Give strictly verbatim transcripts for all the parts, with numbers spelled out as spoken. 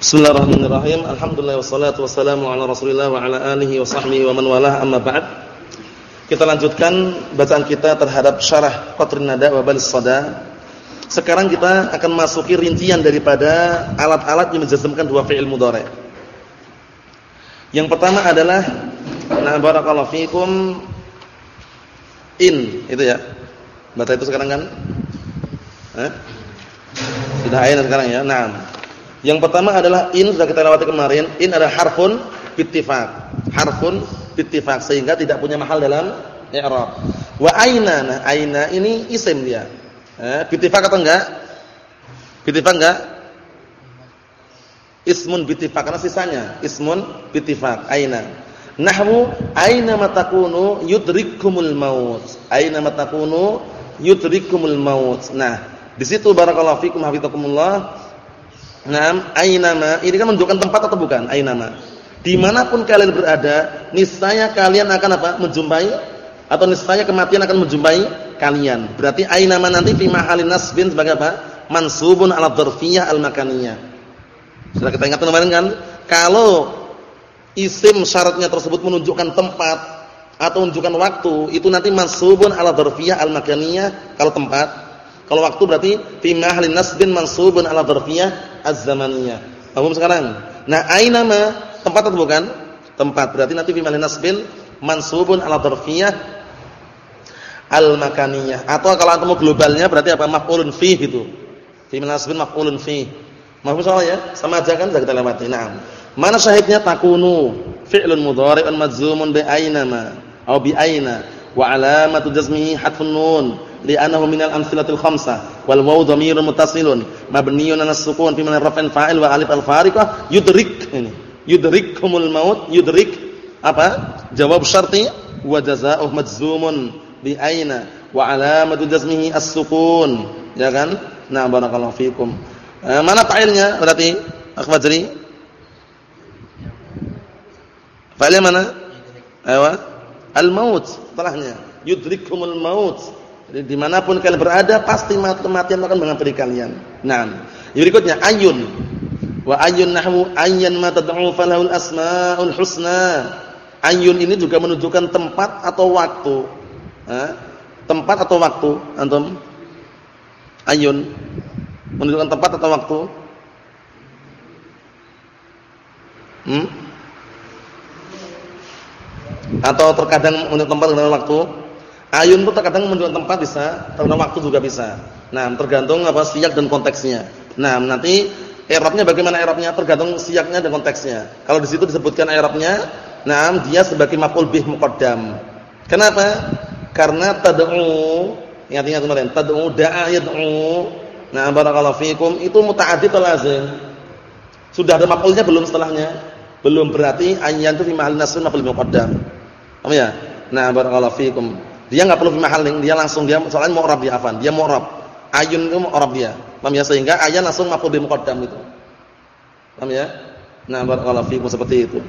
Bismillahirrahmanirrahim. Alhamdulillah wassalatu wassalamu ala Rasulillah wa ala alihi wa sahbihi wa man walah, amma ba'd. Kita lanjutkan bacaan kita terhadap syarah Qatrin Nada wa Balis Sada. Sekarang kita akan masuki rincian daripada alat-alat yang menjazmkan dua fi'il mudhari'. Yang pertama adalah na barakallahu fikum in, itu ya. Baca itu sekarang kan? Eh? Sudah ayin sekarang ya. Naam. Yang pertama adalah in, sudah kita lewati kemarin. In adalah harfun bittifaq. Harfun bittifaq, sehingga tidak punya mahal dalam i'rab. Wa aina, nah aina ini isim dia. Eh, bittifaq atau enggak? Bittifaq enggak? Ismun bittifaq, karena sisanya ismun bittifaq. Aina. Nahwu aina matakunu yudrikumul maut. Aina matakunu yudrikumul maut. Nah, di situ barakallahu fikum hafizakumullah. Naam, ainama ini kan menunjukkan tempat atau bukan? Ainama. Dimanapun kalian berada, niscaya kalian akan apa? Menjumpai, atau niscaya kematian akan menjumpai kalian. Berarti ainama nanti fi mahalin nasbin sebagai apa? Mansubun ala dzarfiyah al-makaniyah. Sudah kita ingat kemarin kan? Kalau isim syaratnya tersebut menunjukkan tempat atau menunjukkan waktu, itu nanti mansubun ala dzarfiyah al-makaniyah kalau tempat. Kalau waktu berarti fi mahalin nasbin mansubun ala dzarfiyah az-zamaniyah. Paham sekarang? Nah, aina ma tempat atau bukan? Tempat. Berarti nanti fi mahalin nasbin mansubun ala dzarfiyah al-makaniyah. Atau kalau antum globalnya berarti apa? Maf'ulun fi gitu. Fi mahalin nasbin maf'ulun fi. Mahfuz soal ya? Sama aja kan sudah kita lewati. Naam. Mana syahidnya? Takunu fi'lun mudhari'un majzumun bi aina ma atau bi aina wa alamatu jazmihi hadfun nun li'annahu minal amsilatil khamsah wal wawu dhamirun muttasilun mabniun 'ala as-sukun fi mahalli raf'in fa'il wa alif al-fariqah yudrik. Ini yudrikumul maut, yudrik apa? Jawab syarti wa jazaa'uhu majzumun bi aina wa alamatu jazmihi as-sukun, ya kan? Nah, barakallahu fikum. Eh, mana fa'ilnya berarti Akh Fajri? Fa'ilnya mana? Ayo. Al-maut, setelahnya yudrikumul maut. Jadi dimanapun kalian berada pasti kematian akan menghampiri kalian. Naam. Berikutnya ayun. Wa ayun nahwu ayyan ma tad'u falahul asmaul husna. Ayun ini juga menunjukkan tempat atau waktu. Ha? Tempat atau waktu, antum? Ayun menunjukkan tempat atau waktu? Hmm? Atau terkadang menunjukkan tempat dan waktu. Ayun itu terkadang menunjukkan tempat bisa, terkadang waktu juga bisa. Nah, tergantung apa siyak dan konteksnya. Nah, nanti i'rabnya bagaimana i'rabnya? Tergantung siyaknya dan konteksnya. Kalau di situ disebutkan i'rabnya, nah dia sebagai maf'ul bih muqaddam. Kenapa? Karena tad'u, ingat-ingat kemarin, tad'u da'a yad'u. Nah, barakallahu fikum itu muta'addi atau lazim? Sudah ada maf'ulnya belum setelahnya? Belum, berarti ayyan itu fi mahallin nasb maf'ul bih muqaddam. Paham ya? Nah, barakallahu fikum. Dia enggak perlu fi mahallin, dia langsung dia soalnya mu'rab dia afan, dia mu'rab. Ayun itu mu'rab dia. Paham ya? Sehingga ayyan langsung maf'ul bih muqaddam itu. Paham ya? Nah, barakallahu fikum seperti itu.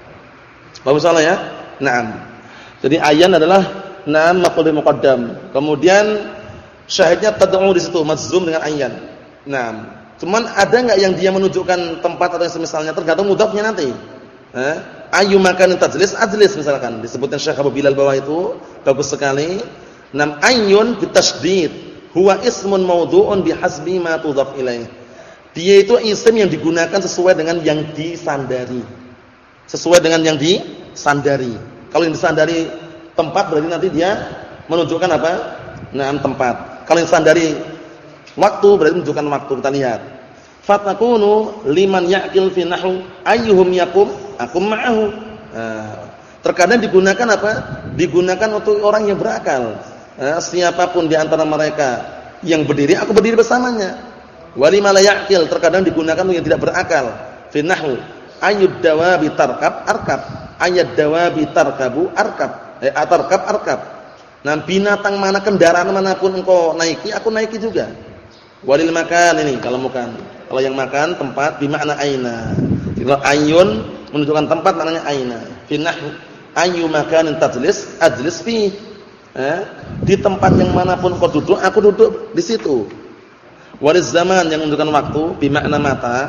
Paham salah ya? Naam. Jadi ayyan adalah naam maf'ul bih muqaddam. Kemudian syahidnya tad'u di situ majzum dengan ayyan. Naam. Cuman ada enggak yang dia menunjukkan tempat atau yang semisalnya, tergantung mudhafnya nanti. Eh? Ayu makanin tajlis ajlis misalkan disebutkan Syekh Abu Bilal bawah itu bagus sekali. Nam ayun bitasydid huwa ismun mawdu'un bihasbi ma tudhaf ilaih. Dia itu isim yang digunakan sesuai dengan yang disandari. Sesuai dengan yang disandari. Kalau yang disandari tempat berarti nanti dia menunjukkan apa? Naam tempat. Kalau yang disandari waktu berarti menunjukkan waktu. Kita lihat. Fatakunu liman ya'qil fi nahwu ayyuhum yaqum akum ma'ahu. Nah, terkadang digunakan apa? Digunakan untuk orang yang berakal. Nah, siapapun di antara mereka yang berdiri, aku berdiri bersamanya. Walima la ya'qil, terkadang digunakan untuk yang tidak berakal. Fi nahwu ayyud dawabi tarkab arkab, ayyad dawabi tarkabu arkab, eh atarkab arkab. Nah, binatang mana, kendaraan manapun engkau naiki, aku naiki juga. Walil makan ini kalau makan. Kalau yang makan tempat bermakna aina. Kalau ayun menunjukkan tempat maknanya aina. Fi nahwu ayu makanin tajlis ajlis fi. Eh, di tempat yang manapun kau duduk, aku duduk di situ. Waliz zaman yang menunjukkan waktu bermakna mata.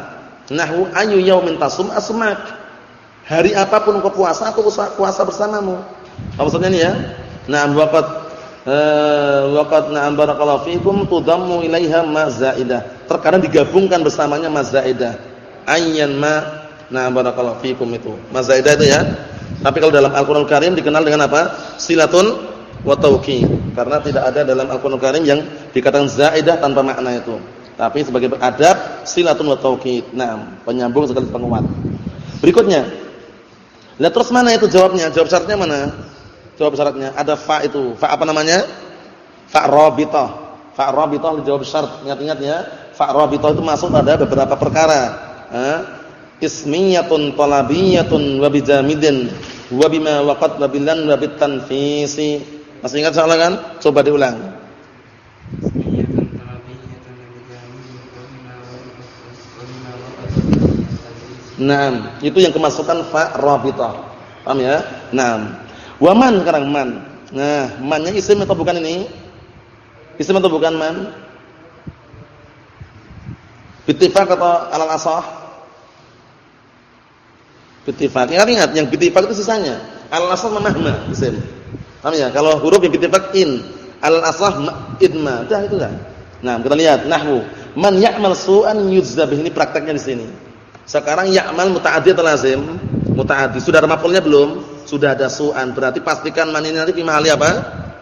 Nahwu ayu yaumin tasum asmak. Hari apapun engkau puasa, aku puasa bersamamu. Apa maksudnya ini ya? Na'am waqad eh waqad na'am barakallahu fikum tudammu ilaiha ma zaidah. Terkadang digabungkan bersamanya ma zaidah. Ayyan ma na'am barakallahu fikum itu. Ma zaidah itu ya. Tapi kalau dalam Al-Qur'an Al-Karim dikenal dengan apa? Silatun wa tauqid. Karena tidak ada dalam Al-Qur'an Al-Karim yang dikatakan zaidah tanpa makna itu. Tapi sebagai adab silatun wa tauqid. Naam, penyambung sekali penguat. Berikutnya. Lah terus mana itu jawabnya? Jawab syaratnya mana? Jawab syaratnya ada fa itu. Fa apa namanya? Fa rabithah. Fa rabithah dijawab syarat. Ingat-ingat ya. Fa rabithah itu masuk pada beberapa perkara. Eh? Ismiyatun talabiyatun wa bijamidin wa bima waqat wa bilan wa bitanfisi. Masih ingat soalnya kan? Coba diulang. Ismiyatun talabiyatun wa bijamidin wa bima waqat. Naam, itu yang kemasukan fa rabithah. Paham ya? Naam. Wa man sekarang man. Nah, mannya isim atau bukan ini? Isim atau bukan man? Bittifaq atau alal asah? Bittifaq. Ingat-ingat yang bittifaq itu sisanya. Alal asah mahma isim. Paham ya? Kalau huruf yang bittifaq in, alal asah idma. Dah itu dah. Nah, kita lihat nahwu. Man ya'mal su'an yujza bihi. Ini prakteknya di sini. Sekarang ya'mal muta'addi atau lazim? Muta'addi. Sudah ada maf'ulnya belum? Sudah ada su'an. Berarti pastikan man ini nanti fi mahali apa?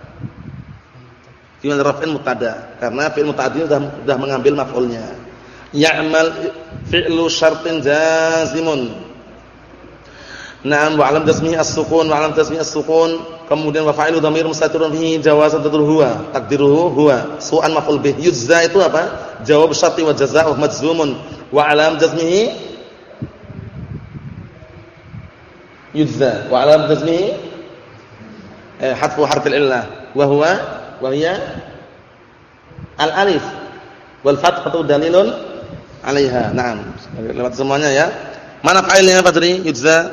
Fi mahali raf'in mubtada. Karena fi'il muta'addi sudah sudah mengambil maf'ulnya. Ya'mal fi'lu syartin jazimun. Naam wa 'alam tasmihi as-sukun wa 'alam tasmihi as-sukun. Kemudian wa fa'ilu dhamir mustatirun fihi jawazan tadul huwa. Takdiruhu huwa. Su'an maf'ul bih. Yujza itu apa? Jawab syarti wa jazaa'u majzumun. Wa 'alam tasmihi yujza wa 'alam tasmihi eh hadfu harfil illah wa huwa wa hiya al alif wal fathatu dalilun 'alaiha. Naam. Lewat semuanya ya. Mana fa'ilnya Fadri? Yujza.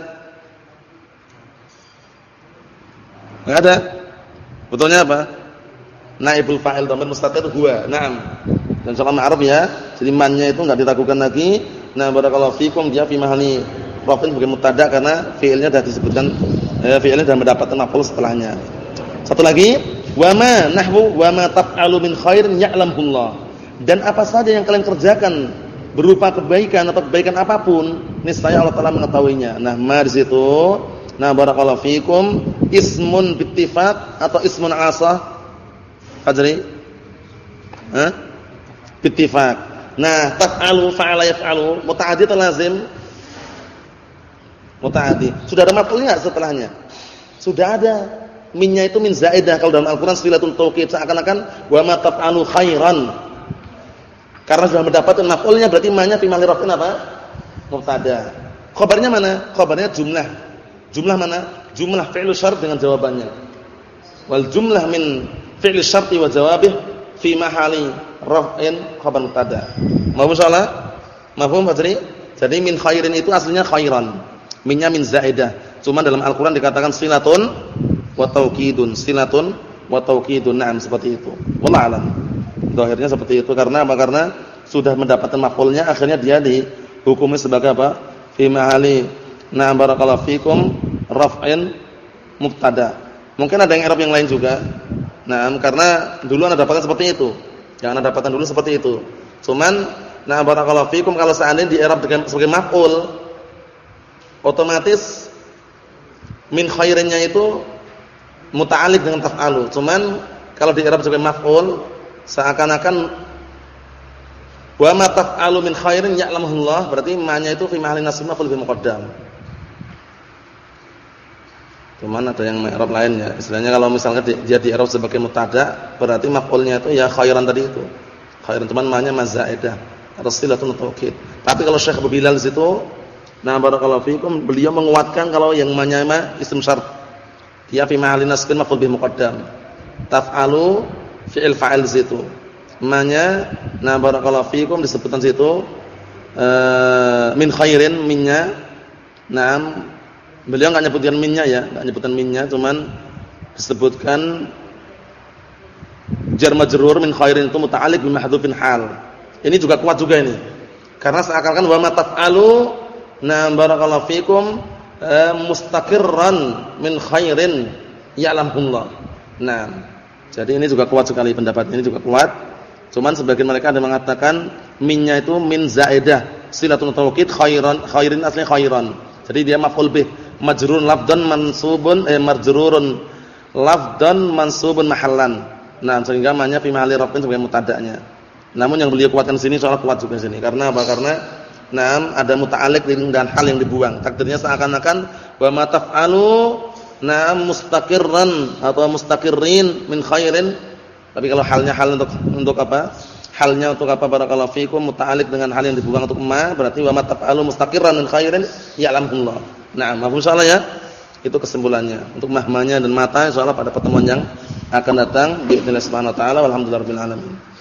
Enggak ada. Betulnya apa? Naibul fa'il dhamir mustatir huwa. Naam. Dan salam ma'ruf ya. Jadi mannya itu enggak diragukan lagi. Nah, barakallahu fikum dia fi mahali rafin sebagai mubtada karena fi'ilnya sudah disebutkan eh, fi'ilnya sudah mendapatkan maf'ul setelahnya. Satu lagi, wa ma nahwu wa ma taf'alu min khairin ya'lamullah. Dan apa saja yang kalian kerjakan berupa kebaikan atau kebaikan apapun, niscaya Allah Taala mengetahuinya. Nah, ma di situ, nah barakallahu fikum ismun bittifaq atau ismun asah? Fajri? Hah? Bittifaq. Nah, taf'alu fa'ala yaf'alu muta'addi atau lazim? Muta'addi. Sudah ada maf'ulnya enggak setelahnya? Sudah ada. Minnya itu min zaidah. Kalau dalam Al-Qur'an silatul tauqid seakan-akan wa ma taf'alu khairan. Karena sudah mendapatkan maf'ulnya berarti ma-nya fi mahali raf'in apa? Mubtada. Khabarnya mana? Khabarnya jumlah. Jumlah mana? Jumlah fi'lu syart dengan jawabannya. Wal jumlah min fi'li syarti wa jawabih fi mahali raf'in khabar mubtada. Mahfum salah? Mahfum Fadri? Jadi min khairin itu aslinya khairan. Minnya min zaidah. Cuma dalam Al-Qur'an dikatakan silatun wa tauqidun, silatun wa tauqidun. Naam seperti itu. Wallahu a'lam. Zahirnya seperti itu karena apa? Karena sudah mendapatkan maf'ulnya akhirnya dia dihukumi sebagai apa? Fi mahali na'am barakallahu fikum raf'in mubtada. Mungkin ada yang i'rab yang lain juga. Naam karena dulu Anda dapatkan seperti itu. Yang Anda dapatkan dulu seperti itu. Cuman na'am barakallahu fikum kalau seandainya di i'rab sebagai maf'ul otomatis min khairinnya itu muta'alliq dengan taf'alu. Cuman kalau di i'rab sebagai maf'ul seakan-akan wa ma taf'alu min khairin ya'lamuhullah berarti ma-nya itu fi mahalli nasb maf'ul bi muqaddam. Cuman ada yang i'rab lainnya. Istilahnya kalau misalnya dia di i'rab sebagai mubtada berarti maf'ulnya itu ya khairan tadi itu. Khairan cuman ma-nya mazaidah atau silatun tauqid. Tapi kalau Syekh Abu Bilal di situ nah barakallahu fikum beliau menguatkan kalau yang manyama isim syart dia fi mahalli nasbin maf'ul bih muqaddam taf'alu fi'il fa'il situ manya nah barakallahu fikum disebutkan situ uh, min khairin minnya. Nah beliau enggak nyebutkan minnya ya, enggak nyebutkan minnya cuman disebutkan jar majrur min khairin itu muta'alliq bi mahdhufin hal. Ini juga kuat juga ini. Karena seakan-akan wa ma taf'alu na barakallahu fikum eh, mustaqirran min khairin ya'lamullah. Nah, jadi ini juga kuat sekali pendapat ini juga kuat. Cuman sebagian mereka ada mengatakan minnya itu min zaidah, silatun taukid khairan, khairin asli khairan. Jadi dia maf'ul bih, majrurun lafdan mansubun eh majrurun lafdan mansubun mahallan. Nah, sehingga maknanya fi mahalli raf'in sebagai mutada'nya. Namun yang beliau kuatkan sini soal kuat juga sini. Karena apa? Karena nah, ada muta'alliq dengan hal yang dibuang. Takdirnya seakan-akan wa ma taf'alu na mustaqirran atau mustaqirrin min khairin. Tapi kalau halnya hal untuk untuk apa? Halnya untuk apa? Barakallahu fikum muta'alliq dengan hal yang dibuang untuk ma, berarti wa ma taf'alu mustaqirran min khairin ya'lamullah. Nah, maaf insyaallah ya. Itu kesimpulannya. Untuk mahmanya dan mata insyaallah pada pertemuan yang akan datang. Bismillahirrahmanirrahim. Walhamdulillahirabbil alamin.